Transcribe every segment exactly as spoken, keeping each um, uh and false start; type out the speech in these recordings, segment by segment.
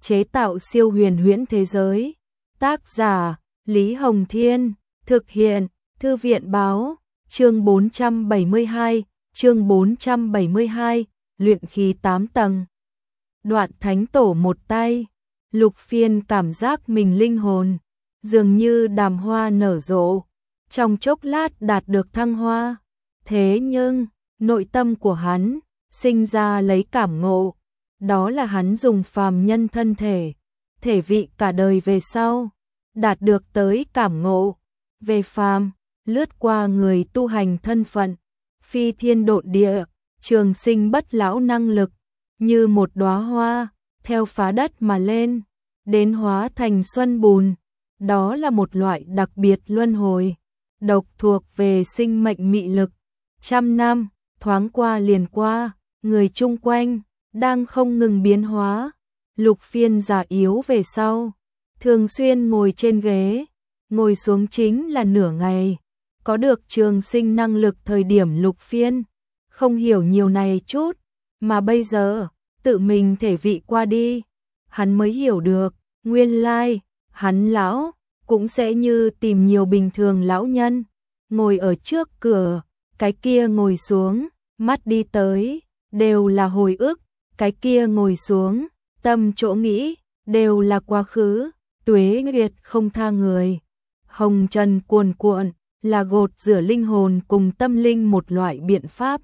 chế tạo siêu huyền huyễn thế giới. Tác giả Lý Hồng Thiên, thực hiện Thư viện Báo. Chương bốn trăm bảy mươi hai, chương bốn trăm bảy mươi hai, luyện khí tám tầng. Đoạn thánh tổ một tay, Lục Phiên cảm giác mình linh hồn dường như đàm hoa nở rộ, trong chốc lát đạt được thăng hoa. Thế nhưng, nội tâm của hắn sinh ra lấy cảm ngộ, đó là hắn dùng phàm nhân thân thể, thể vị cả đời về sau, đạt được tới cảm ngộ về phàm, lướt qua người tu hành thân phận, phi thiên độn địa, trường sinh bất lão năng lực, như một đóa hoa, theo phá đất mà lên, đến hóa thành xuân bùn. Đó là một loại đặc biệt luân hồi, độc thuộc về sinh mệnh mị lực. Trăm năm, thoáng qua liền qua, người chung quanh đang không ngừng biến hóa. Lục Phiên già yếu về sau, thường xuyên ngồi trên ghế, ngồi xuống chính là nửa ngày. Có được trường sinh năng lực thời điểm Lục Phiên không hiểu nhiều này chút, mà bây giờ tự mình thể vị qua đi, hắn mới hiểu được, nguyên lai hắn lão cũng sẽ như tìm nhiều bình thường lão nhân, ngồi ở trước cửa, cái kia ngồi xuống, mắt đi tới, đều là hồi ức, cái kia ngồi xuống, tâm chỗ nghĩ, đều là quá khứ, tuế nguyệt không tha người. Hồng trần cuồn cuộn, là gột rửa linh hồn cùng tâm linh một loại biện pháp.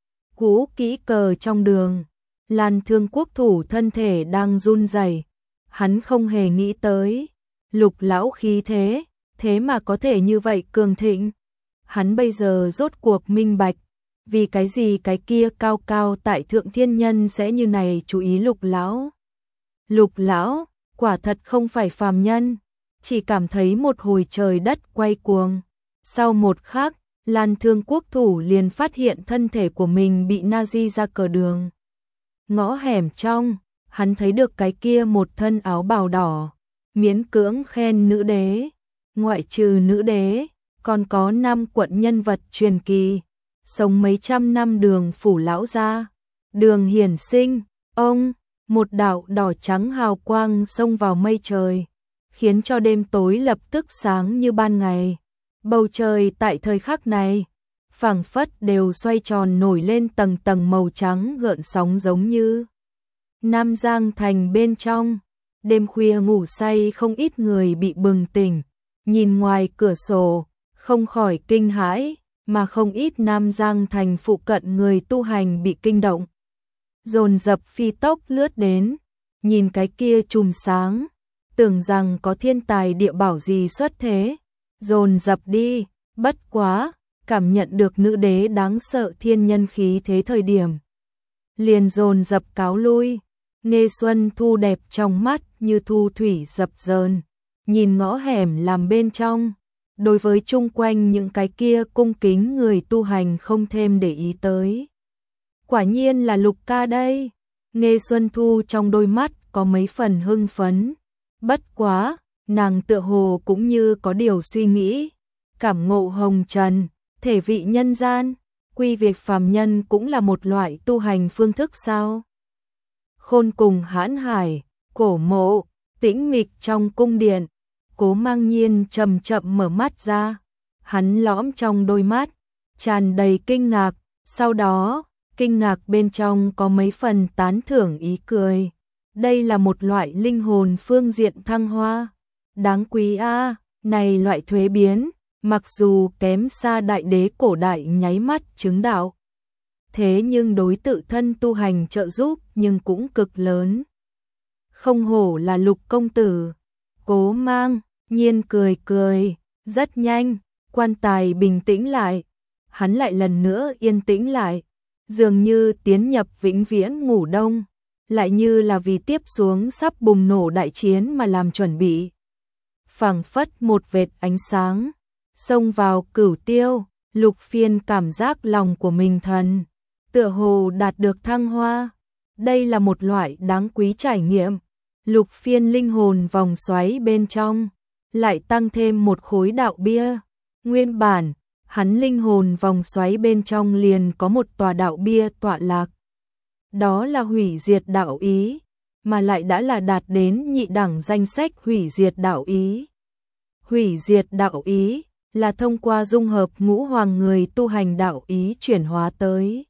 Cũ kỹ cờ trong đường, Lan Thương Quốc thủ thân thể đang run rẩy, hắn không hề nghĩ tới, Lục lão khí thế, thế mà có thể như vậy cường thịnh. Hắn bây giờ rốt cuộc minh bạch, vì cái gì cái kia cao cao tại thượng thiên nhân sẽ như này chú ý Lục lão. Lục lão, quả thật không phải phàm nhân, chỉ cảm thấy một hồi trời đất quay cuồng. Sau một khắc, Lan Thương Quốc thủ liền phát hiện thân thể của mình bị Nazi ra cờ đường. Ngõ hẻm trong, hắn thấy được cái kia một thân áo bào đỏ, miễn cưỡng khen nữ đế, ngoại trừ nữ đế, còn có năm quận nhân vật truyền kỳ, sống mấy trăm năm Đường phủ lão gia, Đường Hiển Sinh, ông, một đạo đỏ trắng hào quang xông vào mây trời, khiến cho đêm tối lập tức sáng như ban ngày. Bầu trời tại thời khắc này, phảng phất đều xoay tròn nổi lên tầng tầng màu trắng gợn sóng giống như Nam Giang thành bên trong. Đêm khuya ngủ say không ít người bị bừng tỉnh, nhìn ngoài cửa sổ, không khỏi kinh hãi, mà không ít Nam Giang thành phụ cận người tu hành bị kinh động. Dồn dập phi tốc lướt đến, nhìn cái kia chùm sáng, tưởng rằng có thiên tài địa bảo gì xuất thế, dồn dập đi, bất quá, cảm nhận được nữ đế đáng sợ thiên nhân khí thế thời điểm. Liền dồn dập cáo lui. Nghe Xuân Thu đẹp trong mắt như thu thủy dập dờn, nhìn ngõ hẻm làm bên trong, đối với chung quanh những cái kia cung kính người tu hành không thêm để ý tới. Quả nhiên là Lục ca đây. Nghe Xuân Thu trong đôi mắt có mấy phần hưng phấn, bất quá, nàng tựa hồ cũng như có điều suy nghĩ, cảm ngộ hồng trần, thể vị nhân gian, quy việc phàm nhân cũng là một loại tu hành phương thức sao? Khôn cùng hãn hải, cổ mộ, tĩnh mịch trong cung điện, Cố Mang Nhiên chậm chậm mở mắt ra, hắn lõm trong đôi mắt, tràn đầy kinh ngạc, sau đó, kinh ngạc bên trong có mấy phần tán thưởng ý cười. Đây là một loại linh hồn phương diện thăng hoa, đáng quý a, này loại thuế biến, mặc dù kém xa đại đế cổ đại nháy mắt chứng đạo. Thế nhưng đối tự thân tu hành trợ giúp nhưng cũng cực lớn. Không hổ là Lục công tử. Cố Mang Nhiên cười cười, rất nhanh, quan tài bình tĩnh lại, hắn lại lần nữa yên tĩnh lại, dường như tiến nhập vĩnh viễn ngủ đông, lại như là vì tiếp xuống sắp bùng nổ đại chiến mà làm chuẩn bị. Phảng phất một vệt ánh sáng, xông vào cửu tiêu, Lục Phiên cảm giác lòng của mình thần, tựa hồ đạt được thăng hoa. Đây là một loại đáng quý trải nghiệm. Lục Phiên linh hồn vòng xoáy bên trong, lại tăng thêm một khối đạo bia. Nguyên bản, hắn linh hồn vòng xoáy bên trong liền có một tòa đạo bia tọa lạc. Đó là hủy diệt đạo ý, mà lại đã là đạt đến nhị đẳng danh sách hủy diệt đạo ý. Hủy diệt đạo ý là thông qua dung hợp ngũ hoàng người tu hành đạo ý chuyển hóa tới.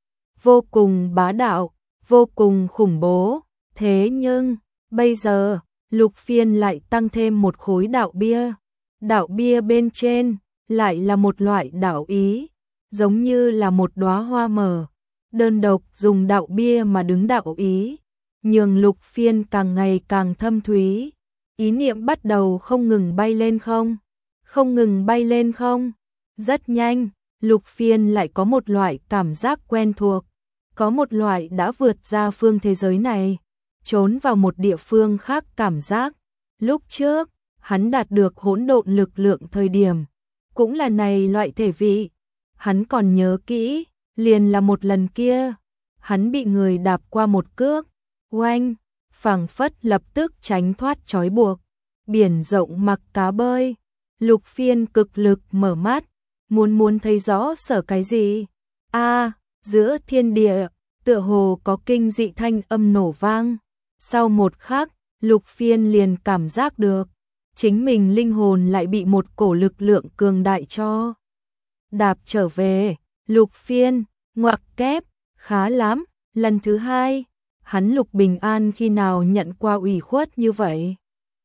Vô cùng bá đạo, vô cùng khủng bố, thế nhưng, bây giờ, Lục Phiên lại tăng thêm một khối đạo bia. Đạo bia bên trên, lại là một loại đạo ý, giống như là một đóa hoa mờ, đơn độc dùng đạo bia mà đứng đạo ý, nhường Lục Phiên càng ngày càng thâm thúy. Ý niệm bắt đầu không ngừng bay lên không, không ngừng bay lên không. Rất nhanh, Lục Phiên lại có một loại cảm giác quen thuộc, có một loại đã vượt ra phương thế giới này, trốn vào một địa phương khác cảm giác. Lúc trước, hắn đạt được hỗn độn lực lượng thời điểm, cũng là này loại thể vị. Hắn còn nhớ kỹ, liền là một lần kia, hắn bị người đạp qua một cước, oanh, phảng phất lập tức tránh thoát trói buộc. Biển rộng mặc cá bơi, Lục Phiên cực lực mở mắt, muốn muốn thấy rõ sở cái gì. A, giữa thiên địa, tựa hồ có kinh dị thanh âm nổ vang. Sau một khắc, Lục Phiên liền cảm giác được, chính mình linh hồn lại bị một cổ lực lượng cường đại cho đạp trở về. Lục Phiên, ngoặc kép, khá lắm, lần thứ hai, hắn Lục Bình An khi nào nhận qua ủy khuất như vậy.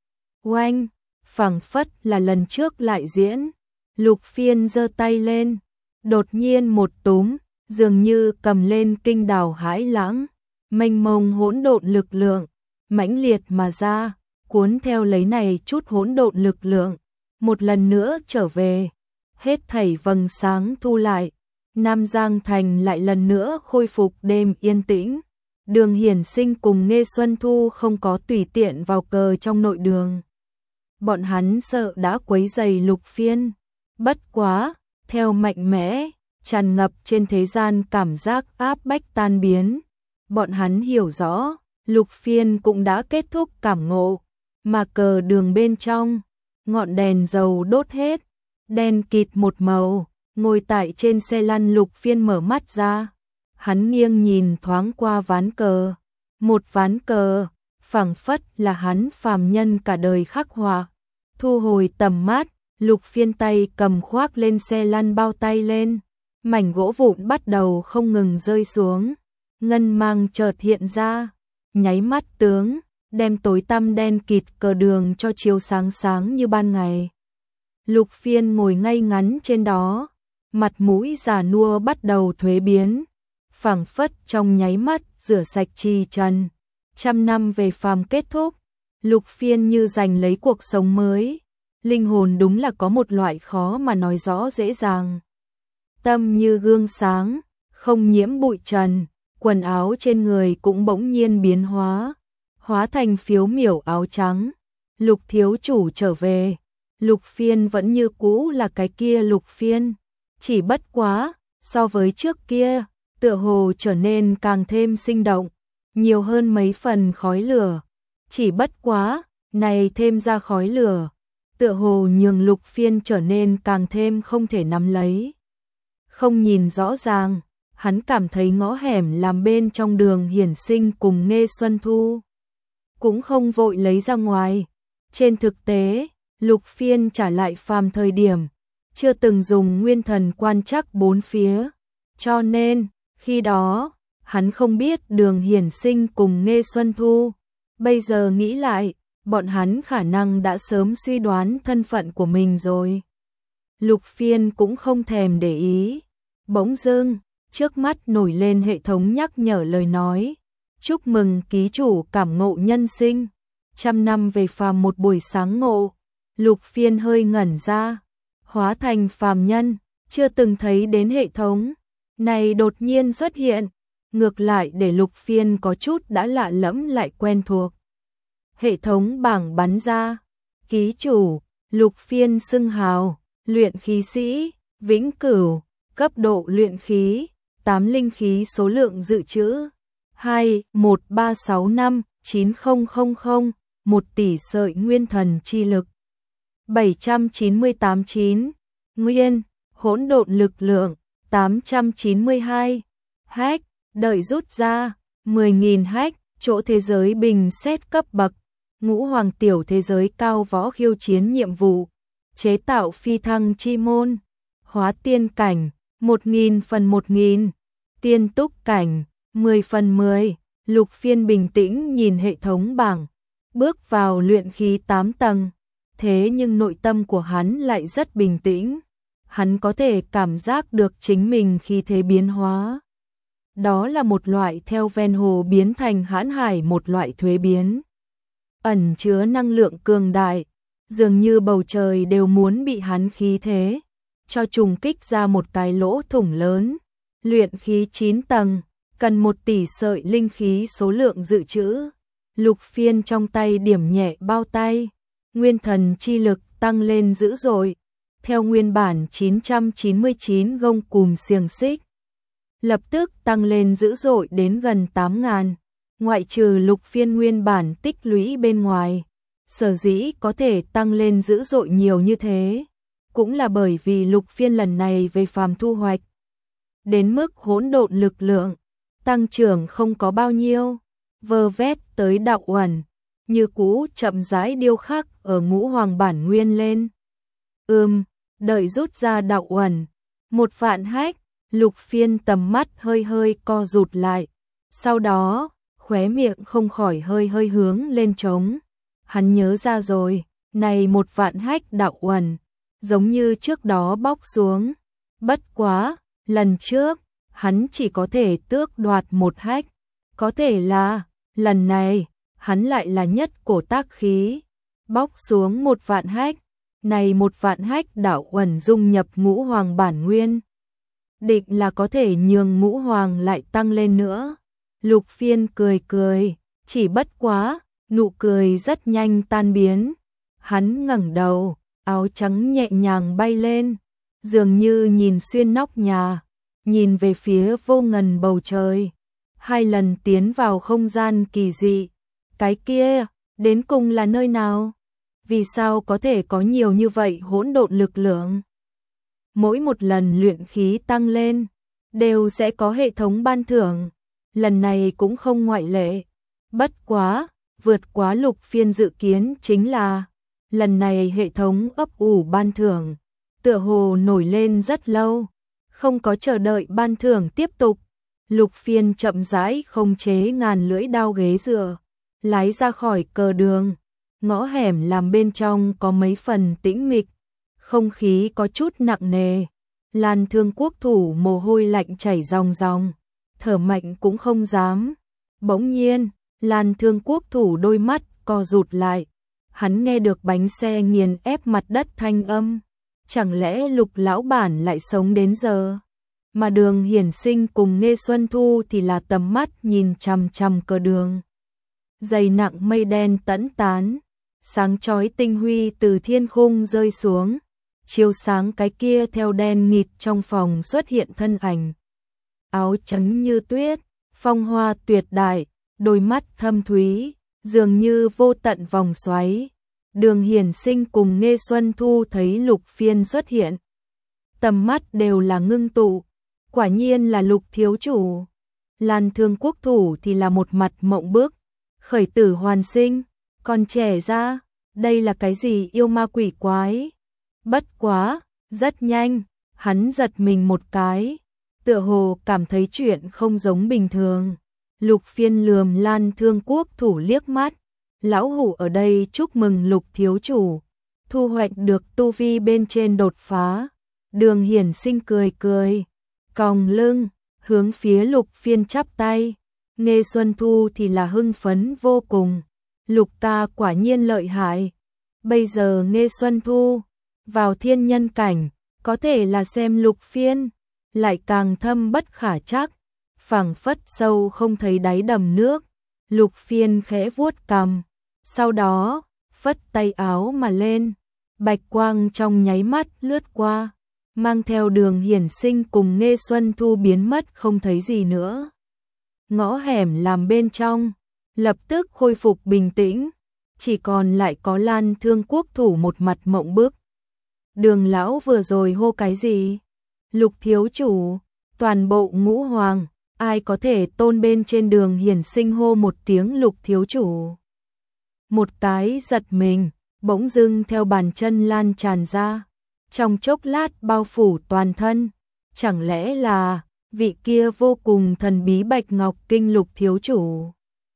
Oanh, phảng phất là lần trước lại diễn. Lục Phiên giơ tay lên, đột nhiên một túm, dường như cầm lên kinh đào hãi lãng, mênh mông hỗn độn lực lượng, mãnh liệt mà ra, cuốn theo lấy này chút hỗn độn lực lượng, một lần nữa trở về. Hết thảy vầng sáng thu lại, Nam Giang Thành lại lần nữa khôi phục đêm yên tĩnh. Đường Hiển Sinh cùng Nghê Xuân Thu không có tùy tiện vào cờ trong nội đường. Bọn hắn sợ đã quấy rầy Lục Phiên. Bất quá, theo mạnh mẽ, tràn ngập trên thế gian cảm giác áp bách tan biến. Bọn hắn hiểu rõ, Lục Phiên cũng đã kết thúc cảm ngộ, mà cờ đường bên trong, ngọn đèn dầu đốt hết, đen kịt một màu, ngồi tại trên xe lăn. Lục Phiên mở mắt ra, hắn nghiêng nhìn thoáng qua ván cờ, một ván cờ, phảng phất là hắn phàm nhân cả đời khắc họa. Thu hồi tầm mắt, Lục Phiên tay cầm khoác lên xe lăn bao tay lên, mảnh gỗ vụn bắt đầu không ngừng rơi xuống, ngân mang chợt hiện ra, nháy mắt tướng, đem tối tăm đen kịt cờ đường cho chiếu sáng sáng như ban ngày. Lục Phiên ngồi ngay ngắn trên đó, mặt mũi già nua bắt đầu thuế biến, phảng phất trong nháy mắt rửa sạch trì trần. Trăm năm về phàm kết thúc, Lục Phiên như giành lấy cuộc sống mới. Linh hồn đúng là có một loại khó mà nói rõ dễ dàng. Tâm như gương sáng, không nhiễm bụi trần, quần áo trên người cũng bỗng nhiên biến hóa, hóa thành phiếu miểu áo trắng. Lục thiếu chủ trở về, Lục Phiên vẫn như cũ là cái kia Lục Phiên, chỉ bất quá, so với trước kia, tựa hồ trở nên càng thêm sinh động, nhiều hơn mấy phần khói lửa. Chỉ bất quá, này thêm ra khói lửa, tựa hồ nhường Lục Phiên trở nên càng thêm không thể nắm lấy. Không nhìn rõ ràng, hắn cảm thấy ngõ hẻm làm bên trong Đường Hiển Sinh cùng Nghê Xuân Thu cũng không vội lấy ra ngoài. Trên thực tế, Lục Phiên trả lại phàm thời điểm, chưa từng dùng nguyên thần quan trắc bốn phía, cho nên, khi đó, hắn không biết Đường Hiển Sinh cùng Nghê Xuân Thu. Bây giờ nghĩ lại, bọn hắn khả năng đã sớm suy đoán thân phận của mình rồi. Lục Phiên cũng không thèm để ý. Bỗng dưng, trước mắt nổi lên hệ thống nhắc nhở lời nói. Chúc mừng ký chủ cảm ngộ nhân sinh. Trăm năm về phàm một buổi sáng ngộ. Lục Phiên hơi ngẩn ra. Hóa thành phàm nhân, chưa từng thấy đến hệ thống này đột nhiên xuất hiện. Ngược lại để Lục Phiên có chút đã lạ lẫm lại quen thuộc. Hệ thống bảng bắn ra, ký chủ, Lục Phiên xưng hào, luyện khí sĩ, vĩnh cửu, cấp độ luyện khí, tám linh khí số lượng dự trữ, hai một ba sáu năm chín không không không, một tỷ sợi nguyên thần chi lực, bảy trăm chín mươi tám chín, nguyên, hỗn độn lực lượng, tám trăm chín mươi hai, hack, đợi rút ra, mười nghìn hack, chỗ thế giới bình xét cấp bậc, ngũ hoàng tiểu thế giới cao võ khiêu chiến nhiệm vụ, chế tạo phi thăng chi môn, hóa tiên cảnh, một nghìn phần một nghìn, tiên túc cảnh, mười phần mười, Lục Phiên bình tĩnh nhìn hệ thống bảng, bước vào luyện khí tám tầng, thế nhưng nội tâm của hắn lại rất bình tĩnh, hắn có thể cảm giác được chính mình khí thế biến hóa. Đó là một loại theo ven hồ biến thành hãn hải một loại thuế biến. Ẩn chứa năng lượng cường đại, dường như bầu trời đều muốn bị hắn khí thế, cho trùng kích ra một cái lỗ thủng lớn. Luyện khí chín tầng, cần một tỷ sợi linh khí số lượng dự trữ. Lục Phiên trong tay điểm nhẹ bao tay, nguyên thần chi lực tăng lên dữ dội, theo nguyên bản chín trăm chín mươi chín gông cùm xiềng xích, lập tức tăng lên dữ dội đến gần tám ngàn. Ngoại trừ Lục Phiên nguyên bản tích lũy bên ngoài, sở dĩ có thể tăng lên dữ dội nhiều như thế, cũng là bởi vì Lục Phiên lần này về phàm thu hoạch đến mức hỗn độn lực lượng, tăng trưởng không có bao nhiêu, vơ vét tới đạo uẩn, như cũ chậm rãi điêu khắc ở ngũ hoàng bản nguyên lên. Ừm, đợi rút ra đạo uẩn, một vạn hách, Lục Phiên tầm mắt hơi hơi co rụt lại, sau đó, khóe miệng không khỏi hơi hơi hướng lên trống. Hắn nhớ ra rồi, này một vạn hách đạo uẩn, giống như trước đó bóc xuống, bất quá, lần trước, hắn chỉ có thể tước đoạt một hách, có thể là, lần này, hắn lại là nhất cổ tác khí, bóc xuống một vạn hách, này một vạn hách đạo uẩn dung nhập ngũ hoàng bản nguyên. Định là có thể nhường ngũ hoàng lại tăng lên nữa. Lục Phiên cười cười, chỉ bất quá, nụ cười rất nhanh tan biến. Hắn ngẩng đầu, áo trắng nhẹ nhàng bay lên, dường như nhìn xuyên nóc nhà, nhìn về phía vô ngần bầu trời. Hai lần tiến vào không gian kỳ dị. Cái kia, đến cùng là nơi nào? Vì sao có thể có nhiều như vậy hỗn độn lực lượng? Mỗi một lần luyện khí tăng lên, đều sẽ có hệ thống ban thưởng. Lần này cũng không ngoại lệ. Bất quá, vượt quá Lục Phiên dự kiến chính là, lần này hệ thống ấp ủ ban thưởng, tựa hồ nổi lên rất lâu, không có chờ đợi ban thưởng tiếp tục. Lục Phiên chậm rãi không chế ngàn lưỡi đao ghế dựa, lái ra khỏi cờ đường, ngõ hẻm làm bên trong có mấy phần tĩnh mịch, không khí có chút nặng nề. Lan Thương Quốc thủ mồ hôi lạnh chảy ròng ròng, thở mạnh cũng không dám. Bỗng nhiên, Lan Thương Quốc thủ đôi mắt co rụt lại, hắn nghe được bánh xe nghiền ép mặt đất thanh âm. Chẳng lẽ Lục lão bản lại sống đến giờ? Mà Đường Hiển Sinh cùng Nghê Xuân Thu thì là tầm mắt nhìn chằm chằm cờ đường. Dày nặng mây đen tẫn tán, sáng chói tinh huy từ thiên khung rơi xuống, chiếu sáng cái kia theo đen nghịt trong phòng xuất hiện thân ảnh. Áo trắng như tuyết, phong hoa tuyệt đại, đôi mắt thâm thúy, dường như vô tận vòng xoáy. Đường Hiển Sinh cùng Nghê Xuân Thu thấy Lục Phiên xuất hiện, tầm mắt đều là ngưng tụ, quả nhiên là Lục thiếu chủ. Lan Thương Quốc thủ thì là một mặt mộng bức, khởi tử hoàn sinh, còn trẻ ra, đây là cái gì yêu ma quỷ quái? Bất quá, rất nhanh, hắn giật mình một cái, tựa hồ cảm thấy chuyện không giống bình thường. Lục Phiên lườm Lan Thương Quốc thủ liếc mắt, lão hủ ở đây chúc mừng Lục thiếu chủ, thu hoạch được tu vi bên trên đột phá. Đường Hiển Sinh cười cười, còng lưng, hướng phía Lục Phiên chắp tay. Nghê Xuân Thu thì là hưng phấn vô cùng, Lục ca quả nhiên lợi hại. Bây giờ Nghê Xuân Thu vào thiên nhân cảnh, có thể là xem Lục Phiên, lại càng thâm bất khả trắc, phảng phất sâu không thấy đáy đầm nước. Lục Phiên khẽ vuốt cằm, sau đó phất tay áo mà lên, bạch quang trong nháy mắt lướt qua, mang theo Đường Hiển Sinh cùng Nghê Xuân Thu biến mất không thấy gì nữa. Ngõ hẻm làm bên trong lập tức khôi phục bình tĩnh, chỉ còn lại có Lan Thương Quốc thủ một mặt mộng bức. Đường lão vừa rồi hô cái gì? Lục thiếu chủ, toàn bộ ngũ hoàng, ai có thể tôn bên trên đường hiển sinh hô một tiếng Lục thiếu chủ. Một cái giật mình, bỗng dưng theo bàn chân lan tràn ra, trong chốc lát bao phủ toàn thân, chẳng lẽ là vị kia vô cùng thần bí Bạch Ngọc Kinh Lục thiếu chủ,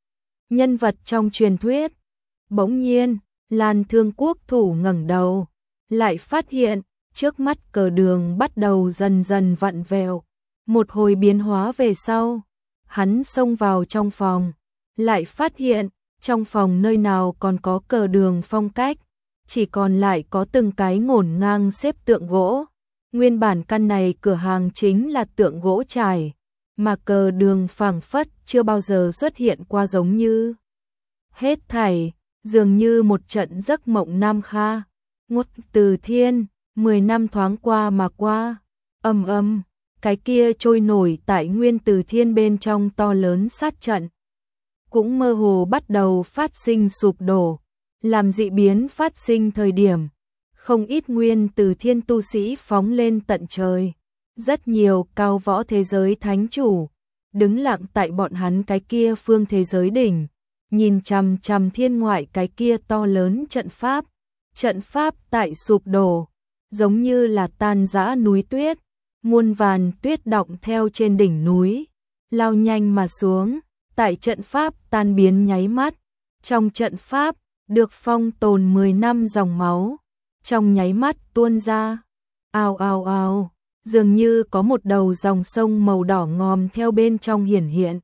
nhân vật trong truyền thuyết. Bỗng nhiên, Lan Thương Quốc thủ ngẩng đầu, lại phát hiện trước mắt cờ đường bắt đầu dần dần vặn vẹo, một hồi biến hóa về sau, hắn xông vào trong phòng, lại phát hiện trong phòng nơi nào còn có cờ đường phong cách, chỉ còn lại có từng cái ngổn ngang xếp tượng gỗ. Nguyên bản căn này cửa hàng chính là tượng gỗ trải, mà cờ đường phảng phất chưa bao giờ xuất hiện qua, giống như hết thảy dường như một trận giấc mộng Nam Kha. Ngút Từ Thiên, mười năm thoáng qua mà qua, ầm ầm, cái kia trôi nổi tại Nguyên Từ Thiên bên trong to lớn sát trận cũng mơ hồ bắt đầu phát sinh sụp đổ. Làm dị biến phát sinh thời điểm, không ít Nguyên Từ Thiên tu sĩ phóng lên tận trời, rất nhiều cao võ thế giới thánh chủ đứng lặng tại bọn hắn cái kia phương thế giới đỉnh, nhìn chằm chằm thiên ngoại cái kia to lớn trận pháp. Trận pháp tại sụp đổ, giống như là tan rã núi tuyết, muôn vàn tuyết đọng theo trên đỉnh núi, lao nhanh mà xuống, tại trận pháp tan biến nháy mắt. Trong trận pháp, được phong tồn mười năm dòng máu, trong nháy mắt tuôn ra, ào ào ào, dường như có một đầu dòng sông màu đỏ ngòm theo bên trong hiển hiện.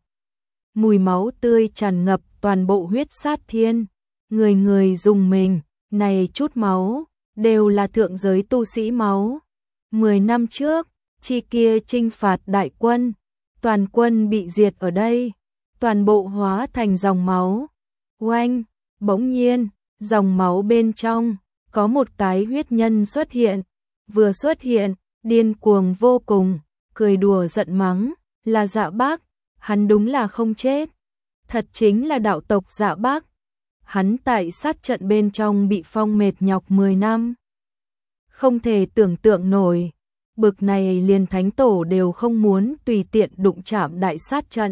Mùi máu tươi tràn ngập toàn bộ Huyết Sát Thiên, người người rùng mình, này chút máu, đều là thượng giới tu sĩ máu. Mười năm trước, chi kia chinh phạt đại quân, toàn quân bị diệt ở đây, toàn bộ hóa thành dòng máu. Oanh, bỗng nhiên, dòng máu bên trong, có một cái huyết nhân xuất hiện, vừa xuất hiện, điên cuồng vô cùng, cười đùa giận mắng, là Dạ Bác, hắn đúng là không chết, thật chính là đạo tộc Dạ Bác. Hắn tại sát trận bên trong bị phong mệt nhọc mười năm. Không thể tưởng tượng nổi, bực này liền thánh tổ đều không muốn tùy tiện đụng chạm đại sát trận.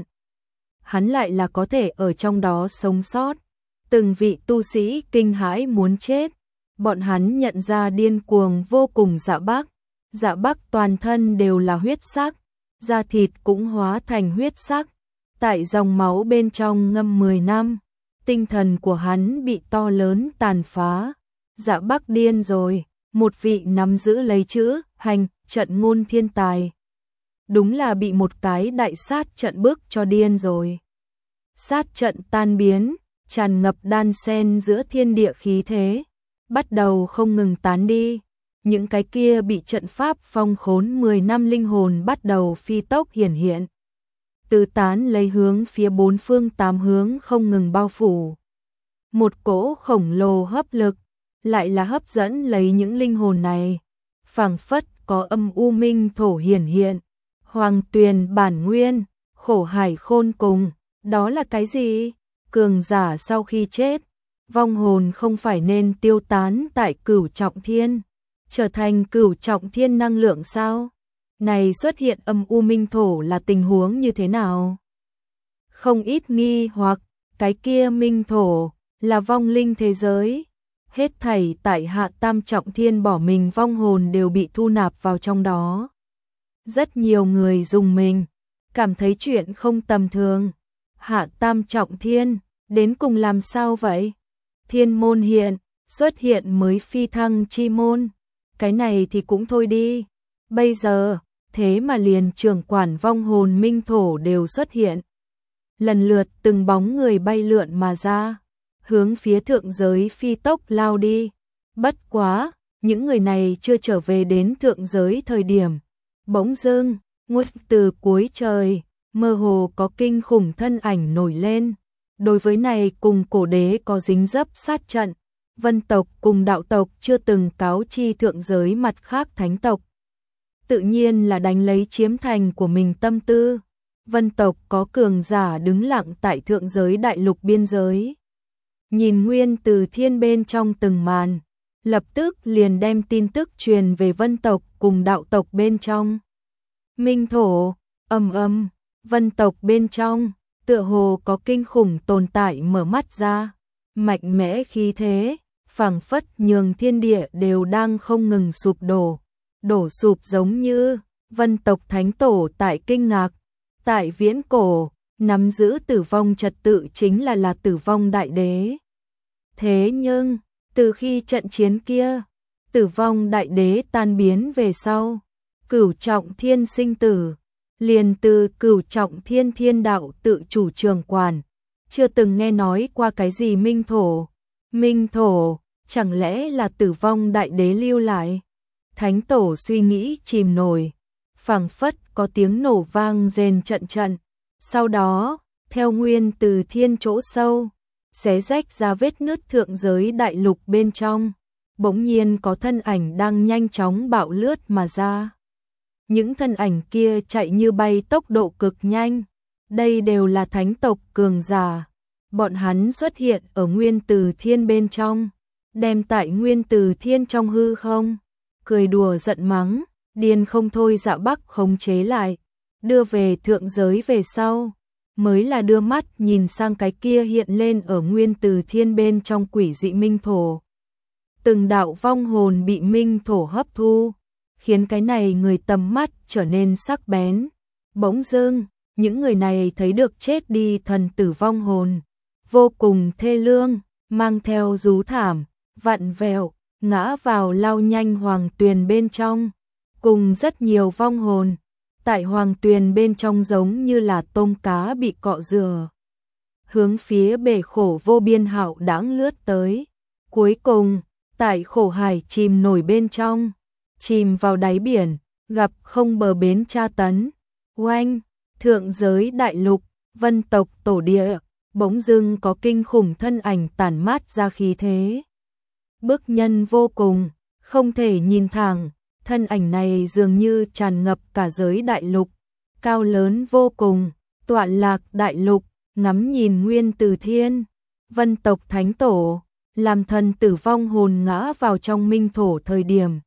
Hắn lại là có thể ở trong đó sống sót. Từng vị tu sĩ kinh hãi muốn chết, bọn hắn nhận ra điên cuồng vô cùng Dạ Bác. Dạ Bác toàn thân đều là huyết sắc, da thịt cũng hóa thành huyết sắc, tại dòng máu bên trong ngâm mười năm. Tinh thần của hắn bị to lớn tàn phá. Dạ Bác điên rồi, một vị nắm giữ lấy chữ hành trận ngôn thiên tài, đúng là bị một cái đại sát trận bức cho điên rồi. Sát trận tan biến, tràn ngập đan sen giữa thiên địa khí thế, bắt đầu không ngừng tán đi. Những cái kia bị trận pháp phong khốn mười năm linh hồn bắt đầu phi tốc hiển hiện, từ tán lấy hướng phía bốn phương tám hướng không ngừng bao phủ. Một cỗ khổng lồ hấp lực, lại là hấp dẫn lấy những linh hồn này, phảng phất có âm u minh thổ hiển hiện, hoàng tuyền bản nguyên, khổ hải khôn cùng, đó là cái gì? Cường giả sau khi chết, vong hồn không phải nên tiêu tán tại Cửu Trọng Thiên, trở thành Cửu Trọng Thiên năng lượng sao? Này xuất hiện âm u minh thổ là tình huống như thế nào? Không ít nghi hoặc, cái kia minh thổ là vong linh thế giới, hết thảy tại Hạ Tam Trọng Thiên bỏ mình vong hồn đều bị thu nạp vào trong đó. Rất nhiều người dùng mình, cảm thấy chuyện không tầm thường. Hạ Tam Trọng Thiên, đến cùng làm sao vậy? Thiên môn hiện, xuất hiện mới phi thăng chi môn, cái này thì cũng thôi đi. Bây giờ, thế mà liền trưởng quản vong hồn minh thổ đều xuất hiện. Lần lượt từng bóng người bay lượn mà ra, hướng phía thượng giới phi tốc lao đi. Bất quá, những người này chưa trở về đến thượng giới thời điểm. Bỗng dưng, ngút từ cuối trời, mơ hồ có kinh khủng thân ảnh nổi lên. Đối với này cùng cổ đế có dính dấp sát trận, vân tộc cùng đạo tộc chưa từng cáo chi thượng giới mặt khác thánh tộc. Tự nhiên là đánh lấy chiếm thành của mình tâm tư. Vân tộc có cường giả đứng lặng tại thượng giới đại lục biên giới. Nhìn Nguyên Từ Thiên bên trong từng màn, lập tức liền đem tin tức truyền về vân tộc cùng đạo tộc bên trong. Minh thổ, ầm ầm, Vân tộc bên trong, tựa hồ có kinh khủng tồn tại mở mắt ra, mạnh mẽ khí thế, phảng phất nhường thiên địa đều đang không ngừng sụp đổ, đổ sụp giống như Vân tộc thánh tổ tại kinh ngạc, tại viễn cổ, nắm giữ tử vong trật tự chính là là tử vong đại đế. Thế nhưng, từ khi trận chiến kia, tử vong đại đế tan biến về sau, cửu trọng thiên sinh tử, liền từ cửu trọng thiên thiên đạo tự chủ trường quản, chưa từng nghe nói qua cái gì minh thổ. Minh thổ, chẳng lẽ là tử vong đại đế lưu lại? Thánh tổ suy nghĩ chìm nổi, phảng phất có tiếng nổ vang rền trận trận. Sau đó, theo nguyên từ thiên chỗ sâu, xé rách ra vết nứt thượng giới đại lục bên trong, bỗng nhiên có thân ảnh đang nhanh chóng bạo lướt mà ra. Những thân ảnh kia chạy như bay tốc độ cực nhanh, đây đều là thánh tộc cường giả. Bọn hắn xuất hiện ở nguyên từ thiên bên trong, đem tại nguyên từ thiên trong hư không, cười đùa giận mắng, điên không thôi dạ bắc khống chế lại, đưa về thượng giới về sau, mới là đưa mắt nhìn sang cái kia hiện lên ở nguyên từ thiên bên trong quỷ dị minh thổ. Từng đạo vong hồn bị minh thổ hấp thu, khiến cái này người tầm mắt trở nên sắc bén. Bỗng dưng, những người này thấy được chết đi thần tử vong hồn, vô cùng thê lương, mang theo rú thảm, vặn vẹo, ngã vào lao nhanh hoàng tuyền bên trong, cùng rất nhiều vong hồn, tại hoàng tuyền bên trong giống như là tôm cá bị cọ rửa, hướng phía bể khổ vô biên hạo đãng lướt tới. Cuối cùng, tại khổ hải chìm nổi bên trong, chìm vào đáy biển, gặp không bờ bến tra tấn. Oanh, thượng giới đại lục, Vân tộc tổ địa, bỗng dưng có kinh khủng thân ảnh tản mát ra khí thế. Bức nhân vô cùng, không thể nhìn thẳng, thân ảnh này dường như tràn ngập cả giới đại lục, cao lớn vô cùng, tọa lạc đại lục, ngắm nhìn nguyên từ thiên. Vân tộc thánh tổ, làm thần tử vong hồn ngã vào trong minh thổ thời điểm.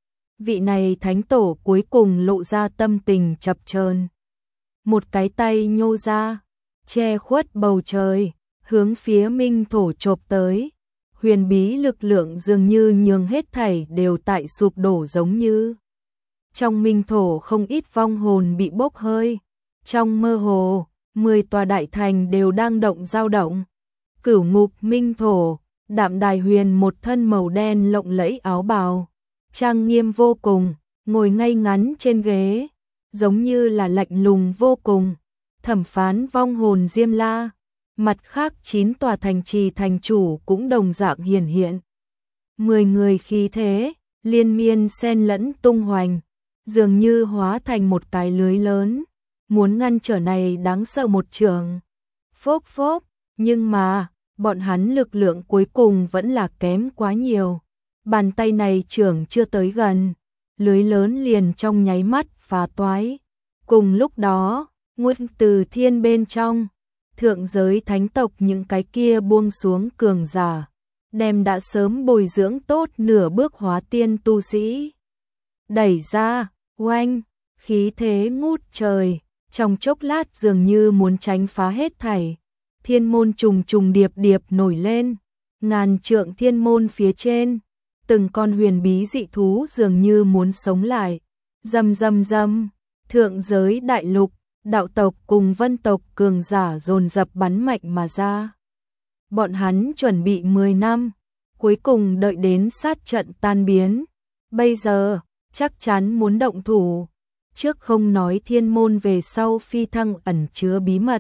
Vị này thánh tổ cuối cùng lộ ra tâm tình chập chờn. Một cái tay nhô ra, che khuất bầu trời, hướng phía minh thổ chộp tới. Huyền bí lực lượng dường như nhường hết thảy đều tại sụp đổ giống như. Trong minh thổ không ít vong hồn bị bốc hơi. Trong mơ hồ, mười tòa đại thành đều đang động dao động. Cửu ngục minh thổ, Đạm Đài Huyền một thân màu đen lộng lẫy áo bào, trang nghiêm vô cùng, ngồi ngay ngắn trên ghế, giống như là lạnh lùng vô cùng, thẩm phán vong hồn Diêm La. Mặt khác chín tòa thành trì thành chủ cũng đồng dạng hiển hiện. Mười người khí thế, liên miên xen lẫn tung hoành, dường như hóa thành một cái lưới lớn, muốn ngăn trở này đáng sợ một trường. Phốc phốc, nhưng mà, bọn hắn lực lượng cuối cùng vẫn là kém quá nhiều. Bàn tay này trưởng chưa tới gần, lưới lớn liền trong nháy mắt phá toái. Cùng lúc đó, nguyên từ thiên bên trong, thượng giới thánh tộc những cái kia buông xuống cường giả, đem đã sớm bồi dưỡng tốt nửa bước hóa tiên tu sĩ. Đẩy ra, oanh, khí thế ngút trời, trong chốc lát dường như muốn tránh phá hết thảy. Thiên môn trùng trùng điệp điệp nổi lên, ngàn trượng thiên môn phía trên, từng con huyền bí dị thú dường như muốn sống lại. Rầm rầm rầm, thượng giới đại lục, đạo tộc cùng vân tộc cường giả dồn dập bắn mạnh mà ra. Bọn hắn chuẩn bị mười năm, cuối cùng đợi đến sát trận tan biến. Bây giờ, chắc chắn muốn động thủ. Trước không nói thiên môn về sau phi thăng ẩn chứa bí mật.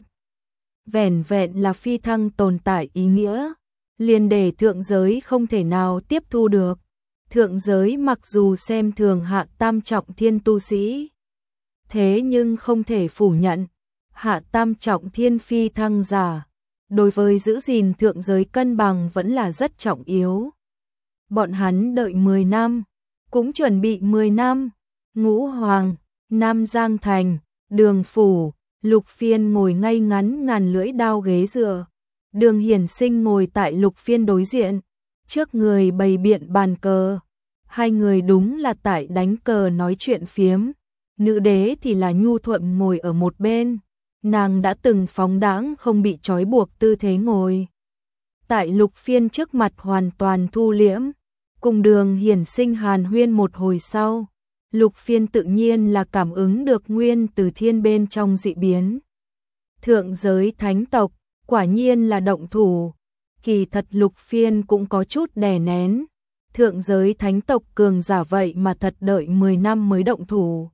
Vẻn vẹn là phi thăng tồn tại ý nghĩa, liền để thượng giới không thể nào tiếp thu được. Thượng giới mặc dù xem thường hạ tam trọng thiên tu sĩ, thế nhưng không thể phủ nhận, hạ tam trọng thiên phi thăng giả, đối với giữ gìn thượng giới cân bằng vẫn là rất trọng yếu. Bọn hắn đợi mười năm, cũng chuẩn bị mười năm. Ngũ Hoàng, Nam Giang Thành, Đường Phủ, Lục Phiên ngồi ngay ngắn ngàn lưỡi đao ghế dựa. Đường Hiển Sinh ngồi tại Lục Phiên đối diện, trước người bày biện bàn cờ. Hai người đúng là tại đánh cờ nói chuyện phiếm. Nữ đế thì là nhu thuận ngồi ở một bên, nàng đã từng phóng đãng không bị trói buộc tư thế ngồi. Tại Lục Phiên trước mặt hoàn toàn thu liễm, cùng Đường Hiển Sinh hàn huyên một hồi sau, Lục Phiên tự nhiên là cảm ứng được Nguyên Từ Thiên bên trong dị biến. Thượng giới thánh tộc, quả nhiên là động thủ. Kỳ thật Lục Phiên cũng có chút đè nén. Thượng giới thánh tộc cường giả vậy mà thật đợi mười năm mới động thủ.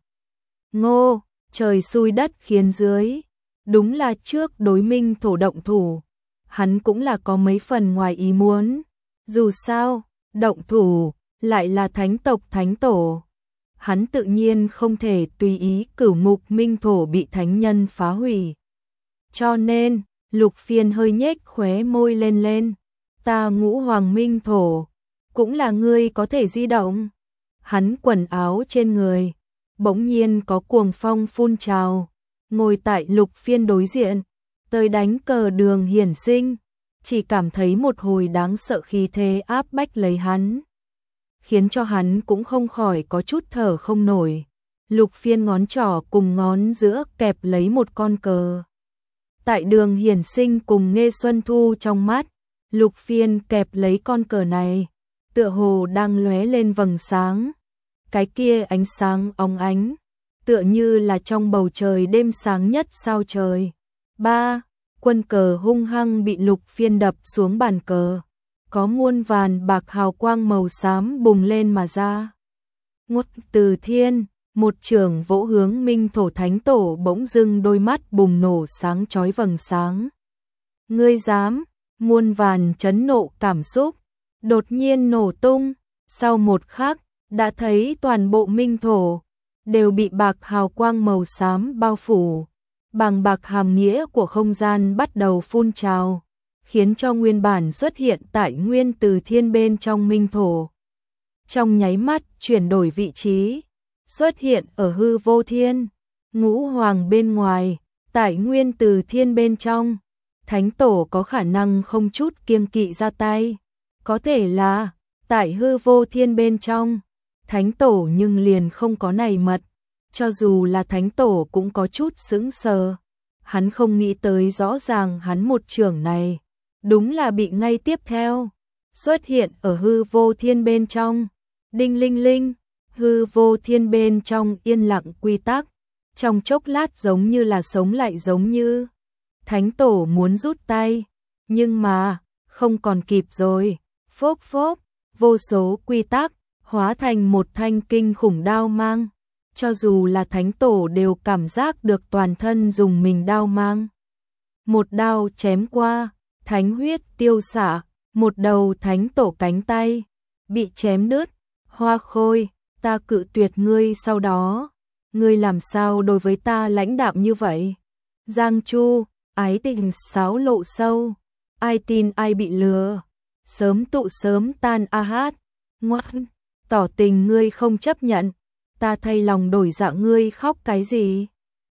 Ngô, trời xui đất khiến dưới. Đúng là trước đối minh thổ động thủ. Hắn cũng là có mấy phần ngoài ý muốn. Dù sao, động thủ, lại là thánh tộc thánh tổ. Hắn tự nhiên không thể tùy ý cửu ngục minh thổ bị thánh nhân phá hủy. Cho nên, Lục Phiên hơi nhếch khóe môi lên lên. Ta Ngũ Hoàng Minh Thổ, cũng là ngươi có thể di động. Hắn quần áo trên người, bỗng nhiên có cuồng phong phun trào, ngồi tại Lục Phiên đối diện, tới đánh cờ Đường Hiển Sinh, chỉ cảm thấy một hồi đáng sợ khí thế áp bách lấy hắn, khiến cho hắn cũng không khỏi có chút thở không nổi. Lục Phiên ngón trỏ cùng ngón giữa kẹp lấy một con cờ. Tại Đường Hiển Sinh cùng Nghê Xuân Thu trong mắt, Lục Phiên kẹp lấy con cờ này, tựa hồ đang lóe lên vầng sáng. Cái kia ánh sáng óng ánh, tựa như là trong bầu trời đêm sáng nhất sao trời. Ba, quân cờ hung hăng bị Lục Phiên đập xuống bàn cờ, có muôn vàn bạc hào quang màu xám bùng lên mà ra. Ngút Từ Thiên, một trường vỗ hướng Minh Thổ Thánh Tổ, bỗng dưng đôi mắt bùng nổ sáng chói vầng sáng. Ngươi dám? Muôn vàn chấn nộ cảm xúc đột nhiên nổ tung, sau một khắc, đã thấy toàn bộ Minh Thổ đều bị bạc hào quang màu xám bao phủ. Bàng bạc hàm nghĩa của không gian bắt đầu phun trào, khiến cho nguyên bản xuất hiện tại Nguyên Từ Thiên bên trong Minh Thổ, trong nháy mắt chuyển đổi vị trí, xuất hiện ở hư vô thiên. Ngũ Hoàng bên ngoài, tại Nguyên Từ Thiên bên trong, Thánh Tổ có khả năng không chút kiêng kỵ ra tay. Có thể là, tại hư vô thiên bên trong, Thánh Tổ nhưng liền không có này mật. Cho dù là Thánh Tổ cũng có chút sững sờ. Hắn không nghĩ tới rõ ràng hắn một trường này, đúng là bị ngay tiếp theo, xuất hiện ở hư vô thiên bên trong. Đinh linh linh, hư vô thiên bên trong yên lặng quy tắc, trong chốc lát giống như là sống lại, giống như Thánh Tổ muốn rút tay, nhưng mà không còn kịp rồi. Phốc phốc, vô số quy tắc hóa thành một thanh kinh khủng đao mang, cho dù là Thánh Tổ đều cảm giác được toàn thân dùng mình đao mang. Một đao chém qua, thánh huyết tiêu xạ, một đầu Thánh Tổ cánh tay bị chém đứt. Hoa Khôi, ta cự tuyệt ngươi, sau đó ngươi làm sao đối với ta lãnh đạm như vậy? Giang Chu, ái tình xáo lộ sâu, ai tin ai bị lừa, sớm tụ sớm tan a hát. Ngoan, tỏ tình ngươi không chấp nhận, ta thay lòng đổi dạ, ngươi khóc cái gì?